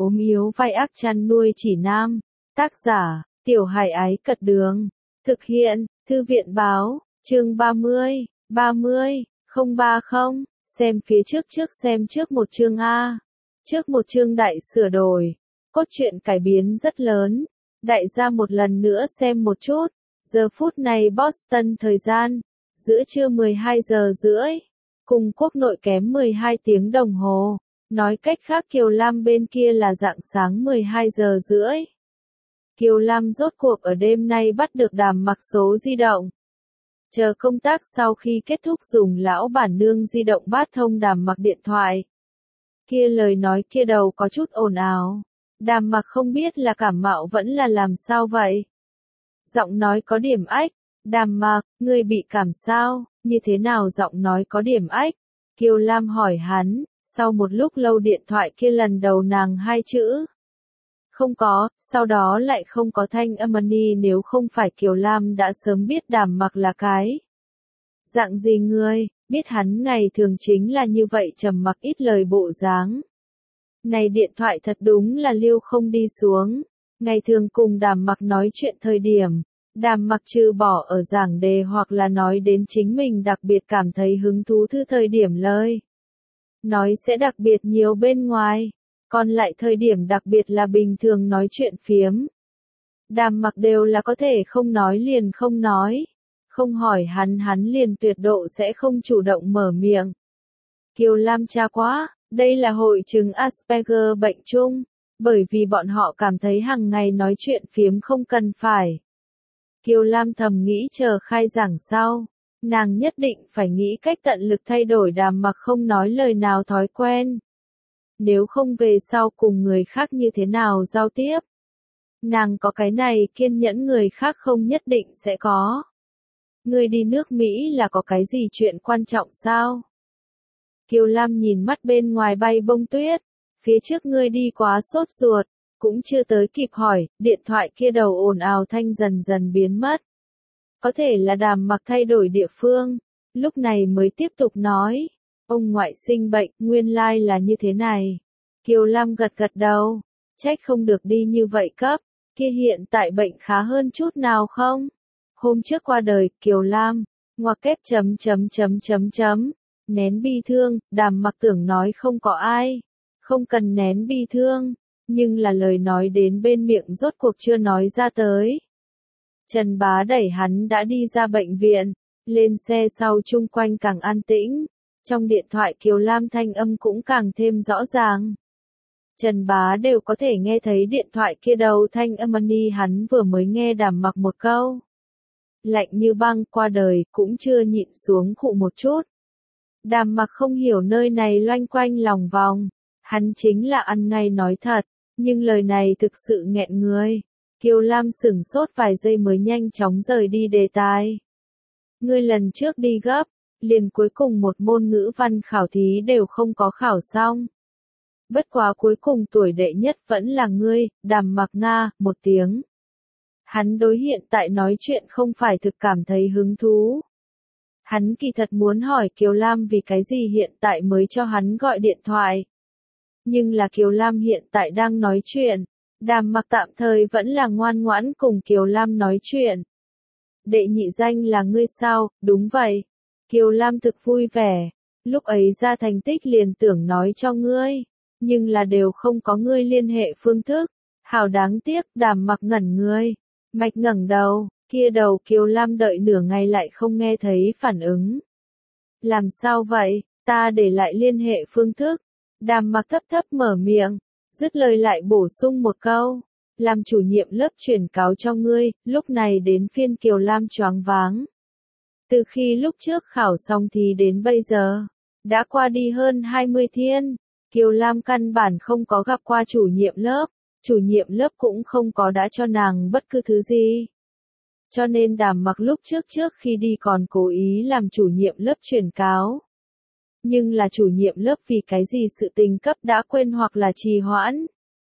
ốm yếu vai ác chăn nuôi chỉ nam. Tác giả, Tiểu Hải Ái Cật Đường. Thực hiện, Thư viện Báo, chương 30, 030, xem phía trước xem trước một chương A. Trước một chương đại sửa đổi. Cốt truyện cải biến rất lớn. Đại gia một lần nữa xem một chút. Giờ phút này Boston thời gian. Giữa trưa 12 giờ rưỡi. Cùng quốc nội kém 12 tiếng đồng hồ. Nói cách khác Kiều Lam bên kia là rạng sáng 12 giờ rưỡi. Kiều Lam rốt cuộc ở đêm nay bắt được Đàm Mặc số di động. Chờ công tác sau khi kết thúc dùng lão bản nương di động bát thông Đàm Mặc điện thoại. Kia lời nói kia đầu có chút ồn ào. Đàm Mặc không biết là cảm mạo vẫn là làm sao vậy. Giọng nói có điểm ách. Đàm Mặc, ngươi bị cảm sao, như thế nào giọng nói có điểm ách? Kiều Lam hỏi hắn, sau một lúc lâu điện thoại kia lần đầu nàng hai chữ. Không có, sau đó lại không có thanh âm ni nếu không phải Kiều Lam đã sớm biết Đàm Mặc là cái. Dạng gì ngươi, biết hắn ngày thường chính là như vậy trầm mặc ít lời bộ dáng. Này điện thoại thật đúng là liêu không đi xuống. Ngày thường cùng Đàm Mặc nói chuyện thời điểm. Đàm Mặc trừ bỏ ở giảng đề hoặc là nói đến chính mình đặc biệt cảm thấy hứng thú thư thời điểm lời. Nói sẽ đặc biệt nhiều bên ngoài. Còn lại thời điểm đặc biệt là bình thường nói chuyện phiếm. Đàm Mặc đều là có thể không nói liền không nói. Không hỏi hắn liền tuyệt độ sẽ không chủ động mở miệng. Kiều Lam cha quá, đây là hội chứng Asperger bệnh chung. Bởi vì bọn họ cảm thấy hàng ngày nói chuyện phiếm không cần phải. Kiều Lam thầm nghĩ chờ khai giảng sau. Nàng nhất định phải nghĩ cách tận lực thay đổi Đàm Mặc không nói lời nào thói quen. Nếu không về sau cùng người khác như thế nào giao tiếp. Nàng có cái này kiên nhẫn người khác không nhất định sẽ có. Ngươi đi nước Mỹ là có cái gì chuyện quan trọng sao? Kiều Lam nhìn mắt bên ngoài bay bông tuyết. Phía trước ngươi đi quá sốt ruột. Cũng chưa tới kịp hỏi, điện thoại kia đầu ồn ào thanh dần dần biến mất. Có thể là Đàm Mặc thay đổi địa phương. Lúc này mới tiếp tục nói. Ông ngoại sinh bệnh, nguyên lai là như thế này. Kiều Lam gật gật đầu. Trách không được đi như vậy cấp. Kia hiện tại bệnh khá hơn chút nào không? Hôm trước qua đời, Kiều Lam. Ngoặc kép chấm. Nén bi thương, Đàm Mặc tưởng nói không có ai. Không cần nén bi thương. Nhưng là lời nói đến bên miệng rốt cuộc chưa nói ra tới. Trần Bá đẩy hắn đã đi ra bệnh viện. Lên xe sau chung quanh càng an tĩnh. Trong điện thoại Kiều Lam thanh âm cũng càng thêm rõ ràng. Trần Bá đều có thể nghe thấy điện thoại kia đầu thanh âm ni hắn vừa mới nghe Đàm Mặc một câu. Lạnh như băng qua đời cũng chưa nhịn xuống khụ một chút. Đàm Mặc không hiểu nơi này loanh quanh lòng vòng. Hắn chính là ăn ngay nói thật. Nhưng lời này thực sự nghẹn người. Kiều Lam sửng sốt vài giây mới nhanh chóng rời đi đề tài. Ngươi lần trước đi gấp. Liền cuối cùng một môn ngữ văn khảo thí đều không có khảo xong. Bất quá cuối cùng tuổi đệ nhất vẫn là ngươi, Đàm Mặc Nga, một tiếng. Hắn đối hiện tại nói chuyện không phải thực cảm thấy hứng thú. Hắn kỳ thật muốn hỏi Kiều Lam vì cái gì hiện tại mới cho hắn gọi điện thoại. Nhưng là Kiều Lam hiện tại đang nói chuyện. Đàm Mặc tạm thời vẫn là ngoan ngoãn cùng Kiều Lam nói chuyện. Đệ nhị danh là ngươi sao, đúng vậy. Kiều Lam thực vui vẻ. Lúc ấy ra thành tích liền tưởng nói cho ngươi. Nhưng là đều không có ngươi liên hệ phương thức. Hảo đáng tiếc, Đàm Mặc ngẩn ngươi. Mạch ngẩng đầu, kia đầu Kiều Lam đợi nửa ngày lại không nghe thấy phản ứng. Làm sao vậy, ta để lại liên hệ phương thức. Đàm Mặc thấp mở miệng. Dứt lời lại bổ sung một câu. Làm chủ nhiệm lớp chuyển cáo cho ngươi, lúc này đến phiên Kiều Lam choáng váng. Từ khi lúc trước khảo xong thì đến bây giờ, đã qua đi hơn 20 thiên, Kiều Lam căn bản không có gặp qua chủ nhiệm lớp cũng không có đã cho nàng bất cứ thứ gì. Cho nên Đàm Mặc lúc trước khi đi còn cố ý làm chủ nhiệm lớp chuyển cáo. Nhưng là chủ nhiệm lớp vì cái gì sự tình cấp đã quên hoặc là trì hoãn.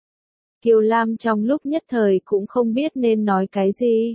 Kiều Lam trong lúc nhất thời cũng không biết nên nói cái gì.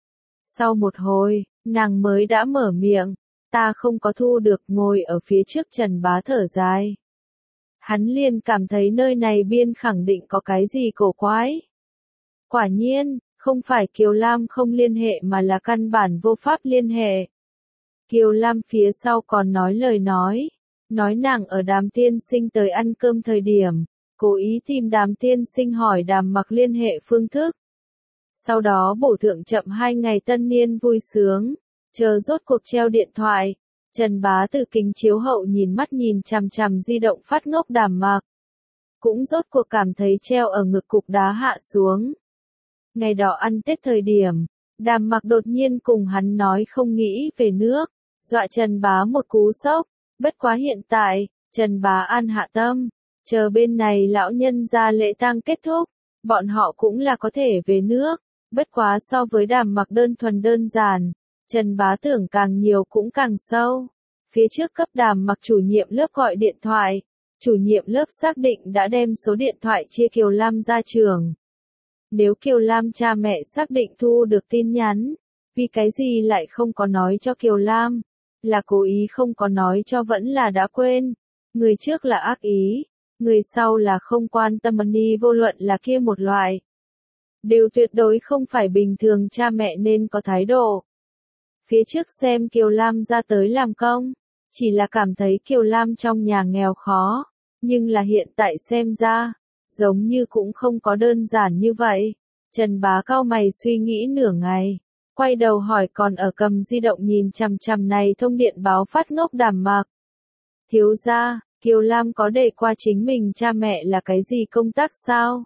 Sau một hồi, nàng mới đã mở miệng, ta không có thu được ngồi ở phía trước Trần Bá thở dài. Hắn liền cảm thấy nơi này biên khẳng định có cái gì cổ quái. Quả nhiên, không phải Kiều Lam không liên hệ mà là căn bản vô pháp liên hệ. Kiều Lam phía sau còn nói lời nói nàng ở Đàm tiên sinh tới ăn cơm thời điểm, cố ý tìm Đàm tiên sinh hỏi Đàm Mặc liên hệ phương thức. Sau đó bổ thượng chậm 2 ngày tân niên vui sướng, chờ rốt cuộc treo điện thoại, Trần Bá từ kính chiếu hậu nhìn chằm chằm di động phát ngốc Đàm Mặc. Cũng rốt cuộc cảm thấy treo ở ngực cục đá hạ xuống. Ngày đó ăn Tết thời điểm, Đàm Mặc đột nhiên cùng hắn nói không nghĩ về nước, dọa Trần Bá một cú sốc, bất quá hiện tại, Trần Bá an hạ tâm, chờ bên này lão nhân ra lễ tang kết thúc, bọn họ cũng là có thể về nước, bất quá so với Đàm Mặc đơn thuần đơn giản, Trần Bá tưởng càng nhiều cũng càng sâu. Phía trước cấp Đàm Mặc chủ nhiệm lớp gọi điện thoại, chủ nhiệm lớp xác định đã đem số điện thoại chia Kiều Lam ra trường. Nếu Kiều Lam cha mẹ xác định thu được tin nhắn, vì cái gì lại không có nói cho Kiều Lam? Là cố ý không có nói cho vẫn là đã quên. Người trước là ác ý, người sau là không quan tâm ni vô luận là kia một loại. Đều tuyệt đối không phải bình thường cha mẹ nên có thái độ. Phía trước xem Kiều Lam ra tới làm công, chỉ là cảm thấy Kiều Lam trong nhà nghèo khó, nhưng là hiện tại xem ra, giống như cũng không có đơn giản như vậy. Trần Bá cau mày suy nghĩ nửa ngày, quay đầu hỏi còn ở cầm di động nhìn chằm chằm này thông điện báo phát ngốc Đàm Mặc. Thiếu gia, Kiều Lam có đề qua chính mình cha mẹ là cái gì công tác sao?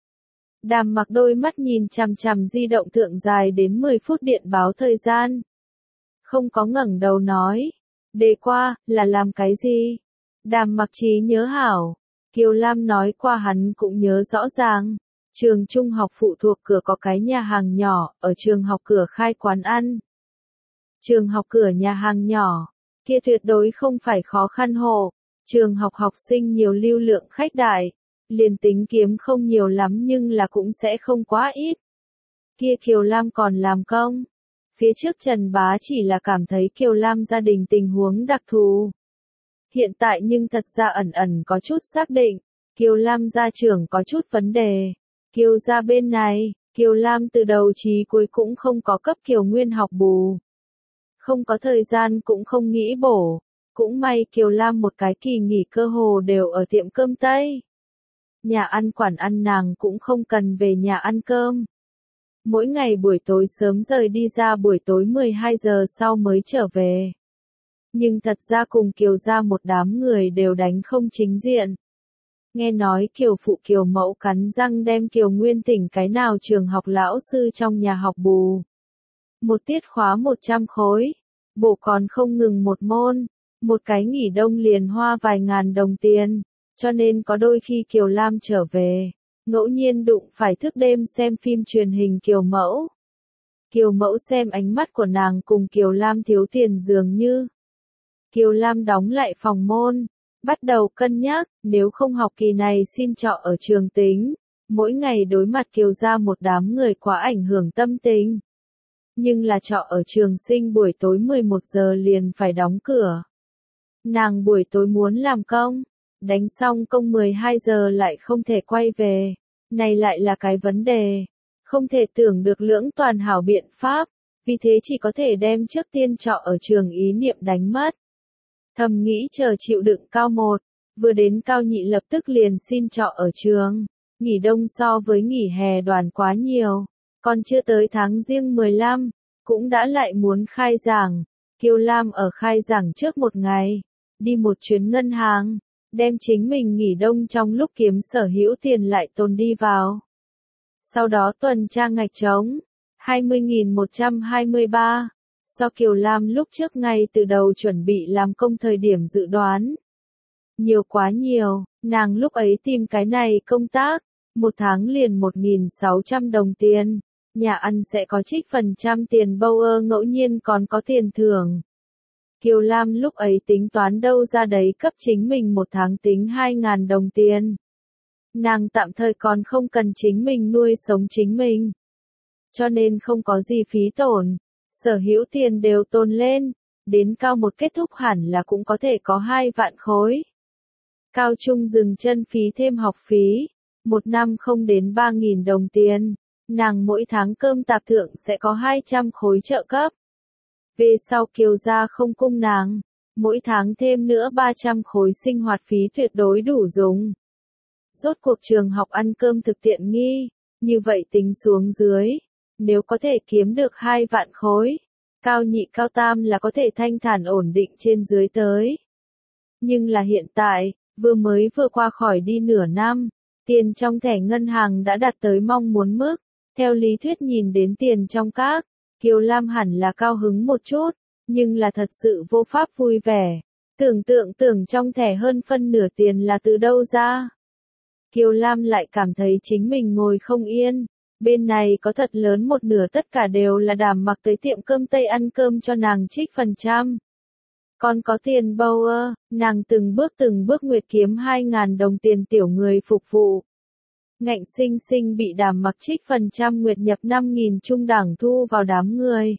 Đàm Mặc đôi mắt nhìn chằm chằm di động thượng dài đến 10 phút điện báo thời gian. Không có ngẩng đầu nói, đề qua, là làm cái gì? Đàm Mặc trí nhớ hảo. Kiều Lam nói qua hắn cũng nhớ rõ ràng. Trường trung học phụ thuộc cửa có cái nhà hàng nhỏ, ở trường học cửa khai quán ăn. Trường học cửa nhà hàng nhỏ, kia tuyệt đối không phải khó khăn hộ. Trường học học sinh nhiều lưu lượng khách đại, liền tính kiếm không nhiều lắm nhưng là cũng sẽ không quá ít. Kia Kiều Lam còn làm công. Phía trước Trần Bá chỉ là cảm thấy Kiều Lam gia đình tình huống đặc thù. Hiện tại nhưng thật ra ẩn ẩn có chút xác định, Kiều Lam gia trưởng có chút vấn đề. Kiều gia bên này, Kiều Lam từ đầu chí cuối cũng không có cấp Kiều Nguyên học bù. Không có thời gian cũng không nghĩ bổ. Cũng may Kiều Lam một cái kỳ nghỉ cơ hồ đều ở tiệm cơm Tây. Nhà ăn quản ăn nàng cũng không cần về nhà ăn cơm. Mỗi ngày buổi tối sớm rời đi ra buổi tối 12 giờ sau mới trở về. Nhưng thật ra cùng Kiều gia một đám người đều đánh không chính diện. Nghe nói Kiều phụ Kiều mẫu cắn răng đem Kiều Nguyên thỉnh cái nào trường học lão sư trong nhà học bù. Một tiết khóa 100 khối, bổ còn không ngừng một môn, một cái nghỉ đông liền hoa vài ngàn đồng tiền, cho nên có đôi khi Kiều Lam trở về, ngẫu nhiên đụng phải thức đêm xem phim truyền hình Kiều mẫu. Kiều mẫu xem ánh mắt của nàng cùng Kiều Lam thiếu tiền dường như. Kiều Lam đóng lại phòng môn, bắt đầu cân nhắc, nếu không học kỳ này xin trọ ở trường tính, mỗi ngày đối mặt Kiều gia một đám người quá ảnh hưởng tâm tình. Nhưng là trọ ở trường sinh buổi tối 11 giờ liền phải đóng cửa. Nàng buổi tối muốn làm công, đánh xong công 12 giờ lại không thể quay về, này lại là cái vấn đề. Không thể tưởng được lưỡng toàn hảo biện pháp, vì thế chỉ có thể đem trước tiên trọ ở trường ý niệm đánh mất. Thầm nghĩ chờ chịu đựng cao 1, vừa đến cao nhị lập tức liền xin trọ ở trường, nghỉ đông so với nghỉ hè đoàn quá nhiều, còn chưa tới tháng riêng 15, cũng đã lại muốn khai giảng. Kiều Lam ở khai giảng trước một ngày, đi một chuyến ngân hàng, đem chính mình nghỉ đông trong lúc kiếm sở hữu tiền lại tồn đi vào. Sau đó tuần tra ngạch trống, 20.123, so Kiều Lam lúc trước ngay từ đầu chuẩn bị làm công thời điểm dự đoán. Nhiều quá nhiều, nàng lúc ấy tìm cái này công tác, một tháng liền 1.600 đồng tiền, nhà ăn sẽ có trích phần trăm tiền bâu ngẫu nhiên còn có tiền thưởng. Kiều Lam lúc ấy tính toán đâu ra đấy cấp chính mình một tháng tính 2.000 đồng tiền. Nàng tạm thời còn không cần chính mình nuôi sống chính mình. Cho nên không có gì phí tổn, sở hữu tiền đều tồn lên, đến cao 1 kết thúc hẳn là cũng có thể có 2 vạn khối. Cao trung dừng chân phí thêm học phí, một năm không đến 3.000 đồng tiền, nàng mỗi tháng cơm tạp thượng sẽ có 200 khối trợ cấp. Về sau Kiều gia không cung nàng, mỗi tháng thêm nữa 300 khối sinh hoạt phí tuyệt đối đủ dùng. Rốt cuộc trường học ăn cơm thực tiện nghi, như vậy tính xuống dưới, nếu có thể kiếm được 2 vạn khối, cao nhị cao tam là có thể thanh thản ổn định trên dưới tới. Nhưng là hiện tại, vừa qua khỏi đi nửa năm, tiền trong thẻ ngân hàng đã đạt tới mong muốn mức, theo lý thuyết nhìn đến tiền trong các, Kiều Lam hẳn là cao hứng một chút, nhưng là thật sự vô pháp vui vẻ, tưởng trong thẻ hơn phân nửa tiền là từ đâu ra. Kiều Lam lại cảm thấy chính mình ngồi không yên, bên này có thật lớn một nửa tất cả đều là Đàm Mặc tới tiệm cơm Tây ăn cơm cho nàng trích phần trăm. Còn có tiền bâu nàng từng bước nguyệt kiếm 2.000 đồng tiền tiểu người phục vụ. Ngạnh sinh sinh bị Đàm Mặc trích phần trăm nguyệt nhập 5.000 trung đẳng thu vào đám người.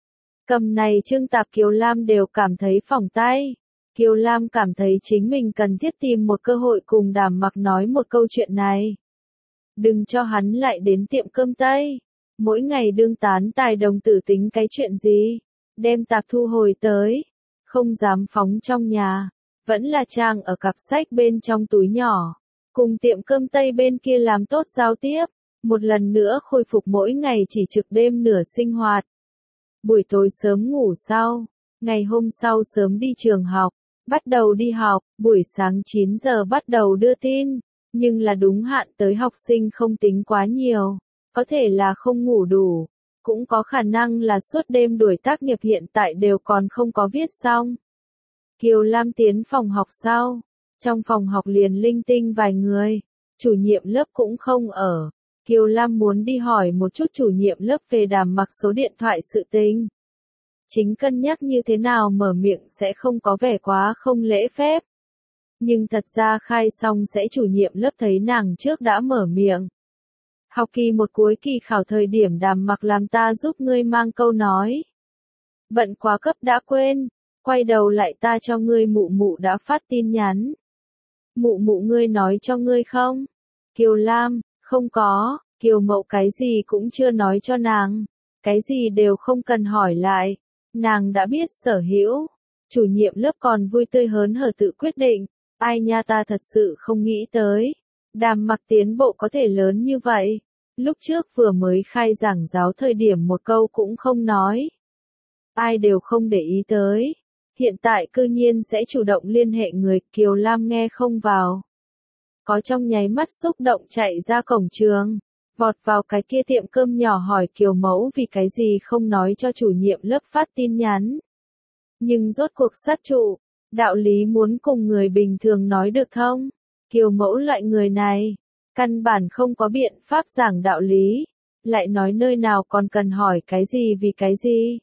Cầm này Trương Tạp Kiều Lam đều cảm thấy phỏng tay. Kiều Lam cảm thấy chính mình cần thiết tìm một cơ hội cùng Đàm Mặc nói một câu chuyện này. Đừng cho hắn lại đến tiệm cơm Tây. Mỗi ngày đương tán tài đồng tử tính cái chuyện gì. Đem tạp thu hồi tới. Không dám phóng trong nhà. Vẫn là trang ở cặp sách bên trong túi nhỏ. Cùng tiệm cơm Tây bên kia làm tốt giao tiếp. Một lần nữa khôi phục mỗi ngày chỉ trực đêm nửa sinh hoạt. Buổi tối sớm ngủ sau. Ngày hôm sau sớm đi trường học. Bắt đầu đi học, buổi sáng 9 giờ bắt đầu đưa tin, nhưng là đúng hạn tới học sinh không tính quá nhiều, có thể là không ngủ đủ, cũng có khả năng là suốt đêm đuổi tác nghiệp hiện tại đều còn không có viết xong. Kiều Lam tiến phòng học sau, trong phòng học liền linh tinh vài người, chủ nhiệm lớp cũng không ở, Kiều Lam muốn đi hỏi một chút chủ nhiệm lớp về Đàm Mặc số điện thoại sự tình. Chính cân nhắc như thế nào mở miệng sẽ không có vẻ quá không lễ phép. Nhưng thật ra khai xong sẽ chủ nhiệm lớp thấy nàng trước đã mở miệng. Học kỳ một cuối kỳ khảo thời điểm Đàm Mặc làm ta giúp ngươi mang câu nói. Bận quá cấp đã quên, quay đầu lại ta cho ngươi mụ mụ đã phát tin nhắn. Mụ mụ ngươi nói cho ngươi không? Kiều Lam, không có, Kiều Mậu cái gì cũng chưa nói cho nàng, cái gì đều không cần hỏi lại. Nàng đã biết sở hữu, chủ nhiệm lớp còn vui tươi hớn hở tự quyết định, ai nha ta thật sự không nghĩ tới, Đàm Mặc tiến bộ có thể lớn như vậy, lúc trước vừa mới khai giảng giáo thời điểm một câu cũng không nói, ai đều không để ý tới, hiện tại cư nhiên sẽ chủ động liên hệ người, Kiều Lam nghe không vào, có trong nháy mắt xúc động chạy ra cổng trường. Vọt vào cái kia tiệm cơm nhỏ hỏi Kiều Mẫu vì cái gì không nói cho chủ nhiệm lớp phát tin nhắn. Nhưng rốt cuộc sát trụ, đạo lý muốn cùng người bình thường nói được không? Kiều Mẫu loại người này, căn bản không có biện pháp giảng đạo lý, lại nói nơi nào còn cần hỏi cái gì vì cái gì.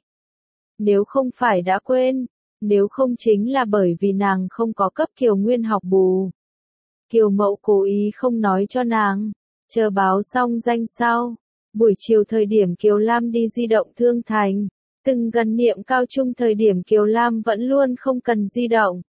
Nếu không phải đã quên, nếu không chính là bởi vì nàng không có cấp Kiều Nguyên học bù. Kiều Mẫu cố ý không nói cho nàng. Chờ báo xong danh sau, buổi chiều thời điểm Kiều Lam đi di động Thương Thành, từng gần niệm cao trung thời điểm Kiều Lam vẫn luôn không cần di động.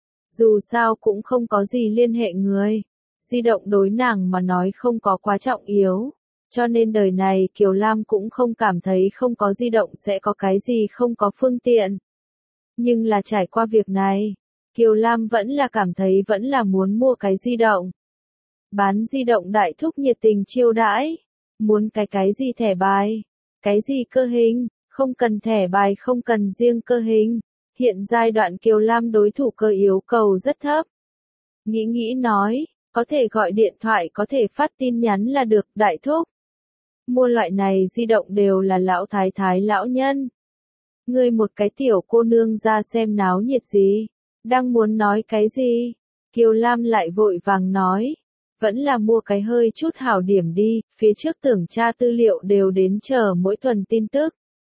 Dù sao cũng không có gì liên hệ người, di động đối nàng mà nói không có quá trọng yếu, cho nên đời này Kiều Lam cũng không cảm thấy không có di động sẽ có cái gì không có phương tiện. Nhưng là trải qua việc này, Kiều Lam vẫn là cảm thấy vẫn là muốn mua cái di động. Bán di động đại thúc nhiệt tình chiêu đãi, muốn cái gì thẻ bài, cái gì cơ hình, không cần thẻ bài không cần riêng cơ hình, hiện giai đoạn Kiều Lam đối thủ cơ yếu cầu rất thấp. Nghĩ nói, có thể gọi điện thoại có thể phát tin nhắn là được đại thúc. Mua loại này di động đều là lão thái thái lão nhân. Ngươi một cái tiểu cô nương ra xem náo nhiệt gì, đang muốn nói cái gì, Kiều Lam lại vội vàng nói. Vẫn là mua cái hơi chút hảo điểm đi, phía trước tưởng tra tư liệu đều đến chờ mỗi tuần tin tức.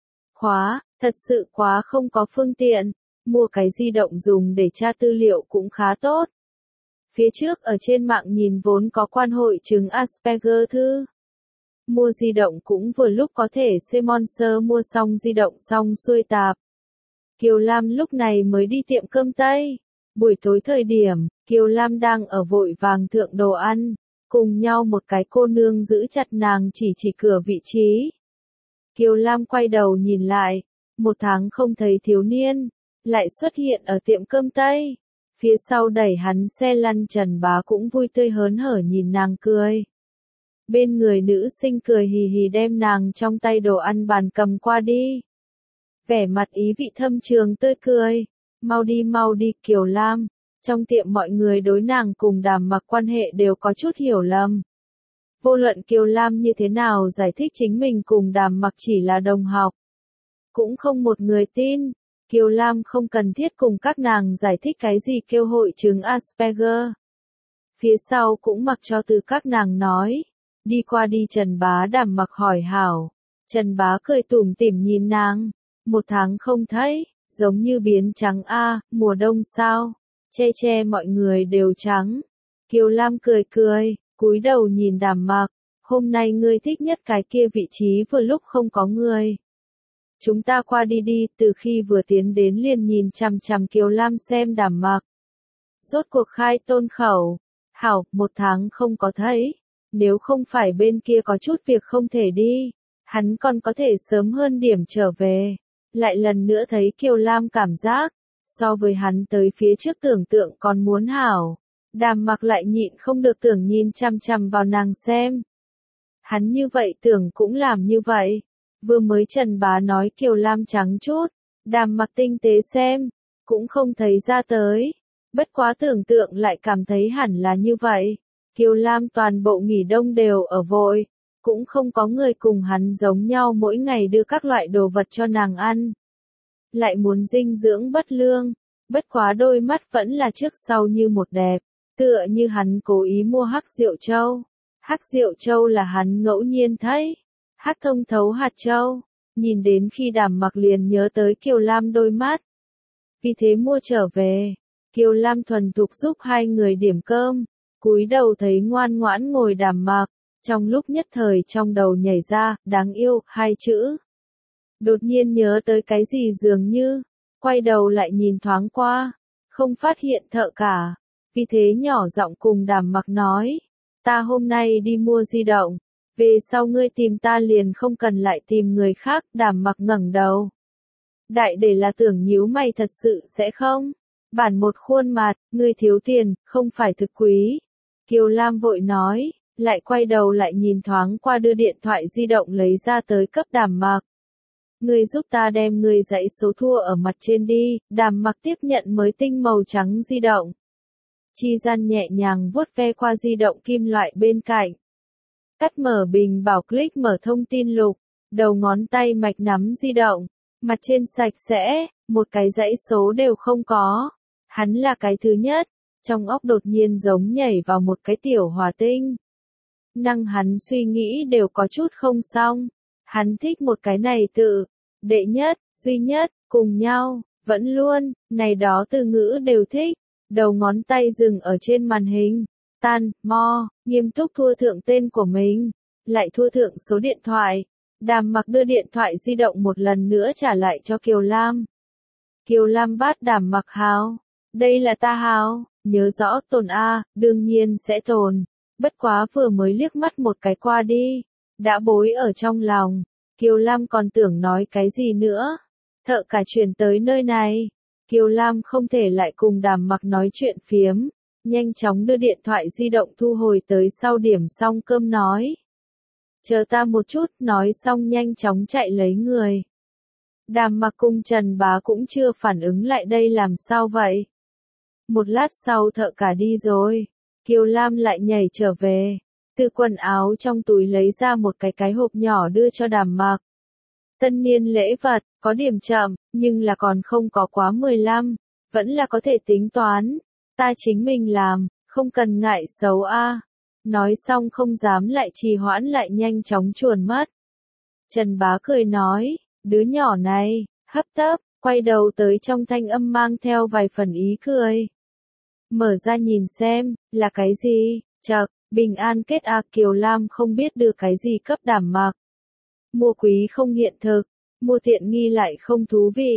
Thật sự quá không có phương tiện, mua cái di động dùng để tra tư liệu cũng khá tốt. Phía trước ở trên mạng nhìn vốn có quan hội chứng Asperger thư. Mua di động cũng vừa lúc có thể sponsor mua xong di động xong xuôi tạp. Kiều Lam lúc này mới đi tiệm cơm Tây. Buổi tối thời điểm, Kiều Lam đang ở vội vàng thượng đồ ăn, cùng nhau một cái cô nương giữ chặt nàng chỉ cửa vị trí. Kiều Lam quay đầu nhìn lại, 1 tháng không thấy thiếu niên, lại xuất hiện ở tiệm cơm Tây. Phía sau đẩy hắn xe lăn Trần Bá cũng vui tươi hớn hở nhìn nàng cười. Bên người nữ sinh cười hì hì đem nàng trong tay đồ ăn bàn cầm qua đi. Vẻ mặt ý vị thâm trường tươi cười. Mau đi Kiều Lam. Trong tiệm mọi người đối nàng cùng Đàm Mặc quan hệ đều có chút hiểu lầm. Vô luận Kiều Lam như thế nào giải thích chính mình cùng Đàm Mặc chỉ là đồng học. Cũng không một người tin. Kiều Lam không cần thiết cùng các nàng giải thích cái gì kêu hội chứng Asperger. Phía sau cũng mặc cho từ các nàng nói. Đi qua đi Trần Bá Đàm Mặc hỏi hảo. Trần Bá cười tủm tỉm nhìn nàng. 1 tháng không thấy, giống như biến trắng mùa đông sao. Che mọi người đều trắng. Kiều Lam cười, cúi đầu nhìn Đàm Mặc. Hôm nay ngươi thích nhất cái kia vị trí vừa lúc không có người. Chúng ta qua đi, từ khi vừa tiến đến liền nhìn chằm chằm Kiều Lam xem Đàm Mặc. Rốt cuộc khai tôn khẩu. Hảo, 1 tháng không có thấy. Nếu không phải bên kia có chút việc không thể đi, hắn còn có thể sớm hơn điểm trở về. Lại lần nữa thấy Kiều Lam cảm giác, so với hắn tới phía trước tưởng tượng còn muốn hảo. Đàm Mặc lại nhịn không được tưởng nhìn chằm chằm vào nàng xem. Hắn như vậy tưởng cũng làm như vậy. Vừa mới Trần Bá nói Kiều Lam trắng chút, Đàm Mặc tinh tế xem, cũng không thấy ra tới. Bất quá tưởng tượng lại cảm thấy hẳn là như vậy. Kiều Lam toàn bộ nghỉ đông đều ở vội, cũng không có người cùng hắn giống nhau mỗi ngày đưa các loại đồ vật cho nàng ăn. Lại muốn dinh dưỡng bất lương, bất quá đôi mắt vẫn là trước sau như một đẹp, tựa như hắn cố ý mua hắc rượu châu. Hắc rượu châu là hắn ngẫu nhiên thấy, hắc thông thấu hạt châu, nhìn đến khi Đàm Mặc liền nhớ tới Kiều Lam đôi mắt. Vì thế mua trở về, Kiều Lam thuần thục giúp hai người điểm cơm, cúi đầu thấy ngoan ngoãn ngồi Đàm Mặc, trong lúc nhất thời trong đầu nhảy ra, đáng yêu, 2 chữ. Đột nhiên nhớ tới cái gì dường như, quay đầu lại nhìn thoáng qua, không phát hiện thợ cả, vì thế nhỏ giọng cùng Đàm Mặc nói, ta hôm nay đi mua di động, về sau ngươi tìm ta liền không cần lại tìm người khác. Đàm Mặc ngẩng đầu. Đại để là tưởng nhíu mày thật sự sẽ không? Bản một khuôn mặt, ngươi thiếu tiền, không phải thực quý. Kiều Lam vội nói, lại quay đầu lại nhìn thoáng qua đưa điện thoại di động lấy ra tới cấp Đàm Mặc. Ngươi giúp ta đem ngươi dãy số thua ở mặt trên đi. Đàm Mặc tiếp nhận mới tinh màu trắng di động. Chi gian nhẹ nhàng vuốt ve qua di động kim loại bên cạnh. Cắt mở bình bảo click mở thông tin lục, đầu ngón tay mạch nắm di động, mặt trên sạch sẽ, một cái dãy số đều không có. Hắn là cái thứ nhất, trong óc đột nhiên giống nhảy vào một cái tiểu hỏa tinh. Năng hắn suy nghĩ đều có chút không xong. Hắn thích một cái này tự, đệ nhất, duy nhất, cùng nhau, vẫn luôn, này đó từ ngữ đều thích. Đầu ngón tay dừng ở trên màn hình, nghiêm túc thua thượng tên của mình, lại thua thượng số điện thoại. Đàm Mặc đưa điện thoại di động một lần nữa trả lại cho Kiều Lam. Kiều Lam bắt Đàm Mặc hào, đây là ta hào, nhớ rõ tồn đương nhiên sẽ tồn, bất quá vừa mới liếc mắt một cái qua đi, đã bối ở trong lòng. Kiều Lam còn tưởng nói cái gì nữa, thợ cả chuyển tới nơi này. Kiều Lam không thể lại cùng Đàm Mặc nói chuyện phiếm, nhanh chóng đưa điện thoại di động thu hồi tới sau điểm xong cơm nói. Chờ ta một chút, nói xong nhanh chóng chạy lấy người. Đàm Mặc cùng Trần Bá cũng chưa phản ứng lại đây làm sao vậy. Một lát sau thợ cả đi rồi, Kiều Lam lại nhảy trở về, từ quần áo trong túi lấy ra một cái hộp nhỏ đưa cho Đàm Mặc. Tân niên lễ vật, có điểm chậm, nhưng là còn không có quá 15, vẫn là có thể tính toán. Ta chính mình làm, không cần ngại xấu Nói xong không dám lại trì hoãn lại nhanh chóng chuồn mất. Trần Bá cười nói, đứa nhỏ này, hấp tấp, quay đầu tới trong thanh âm mang theo vài phần ý cười. Mở ra nhìn xem, là cái gì, chậc, bình an kết Kiều Lam không biết đưa cái gì cấp Đàm Mặc. Mua quý không hiện thực, mua tiện nghi lại không thú vị.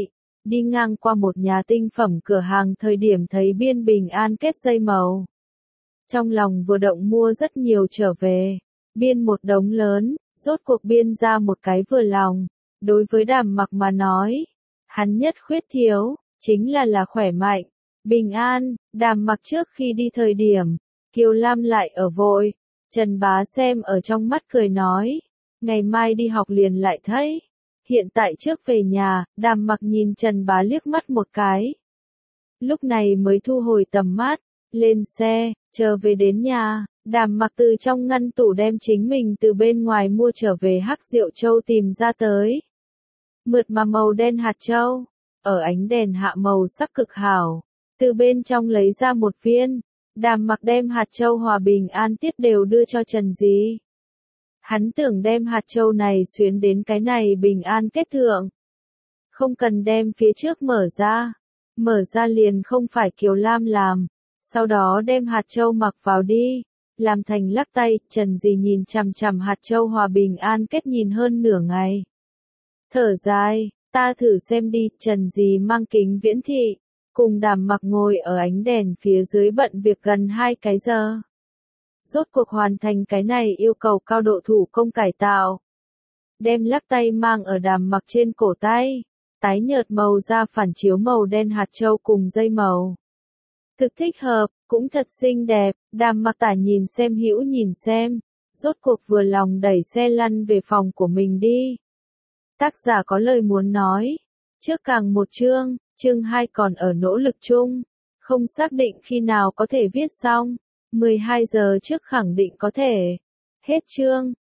đi ngang qua một nhà tinh phẩm cửa hàng thời điểm thấy biên bình an kết dây màu. Trong lòng vừa động mua rất nhiều trở về, biên một đống lớn, rốt cuộc biên ra một cái vừa lòng. Đối với Đàm Mặc mà nói, hắn nhất khuyết thiếu, chính là khỏe mạnh, bình an. Đàm Mặc trước khi đi thời điểm, Kiều Lam lại ở vội, Trần Bá xem ở trong mắt cười nói, ngày mai đi học liền lại thấy. Hiện tại trước về nhà, Đàm Mặc nhìn Trần Bá liếc mắt một cái. Lúc này mới thu hồi tầm mắt, lên xe, chờ về đến nhà, Đàm Mặc từ trong ngăn tủ đem chính mình từ bên ngoài mua trở về hắc rượu châu tìm ra tới. Mượt mà màu đen hạt châu, ở ánh đèn hạ màu sắc cực hảo, từ bên trong lấy ra một viên, Đàm Mặc đem hạt châu hòa bình an tiết đều đưa cho Trần Dí. Hắn tưởng đem hạt châu này xuyến đến cái này bình an kết thượng. Không cần đem phía trước mở ra liền không phải Kiều Lam làm, sau đó đem hạt châu mặc vào đi, làm thành lắc tay. Trần Dí nhìn chằm chằm hạt châu hòa bình an kết nhìn hơn nửa ngày. Thở dài, ta thử xem đi. Trần Dí mang kính viễn thị, cùng Đàm Mặc ngồi ở ánh đèn phía dưới bận việc gần 2 cái giờ. Rốt cuộc hoàn thành cái này yêu cầu cao độ thủ công cải tạo. Đem lắc tay mang ở Đàm Mặc trên cổ tay, tái nhợt màu da phản chiếu màu đen hạt châu cùng dây màu. Thực thích hợp, cũng thật xinh đẹp. Đàm Mặc tả nhìn xem hữu nhìn xem, rốt cuộc vừa lòng đẩy xe lăn về phòng của mình đi. Tác giả có lời muốn nói, trước càng một chương 2 còn ở nỗ lực chung, không xác định khi nào có thể viết xong, 12 giờ trước khẳng định có thể. Hết chương.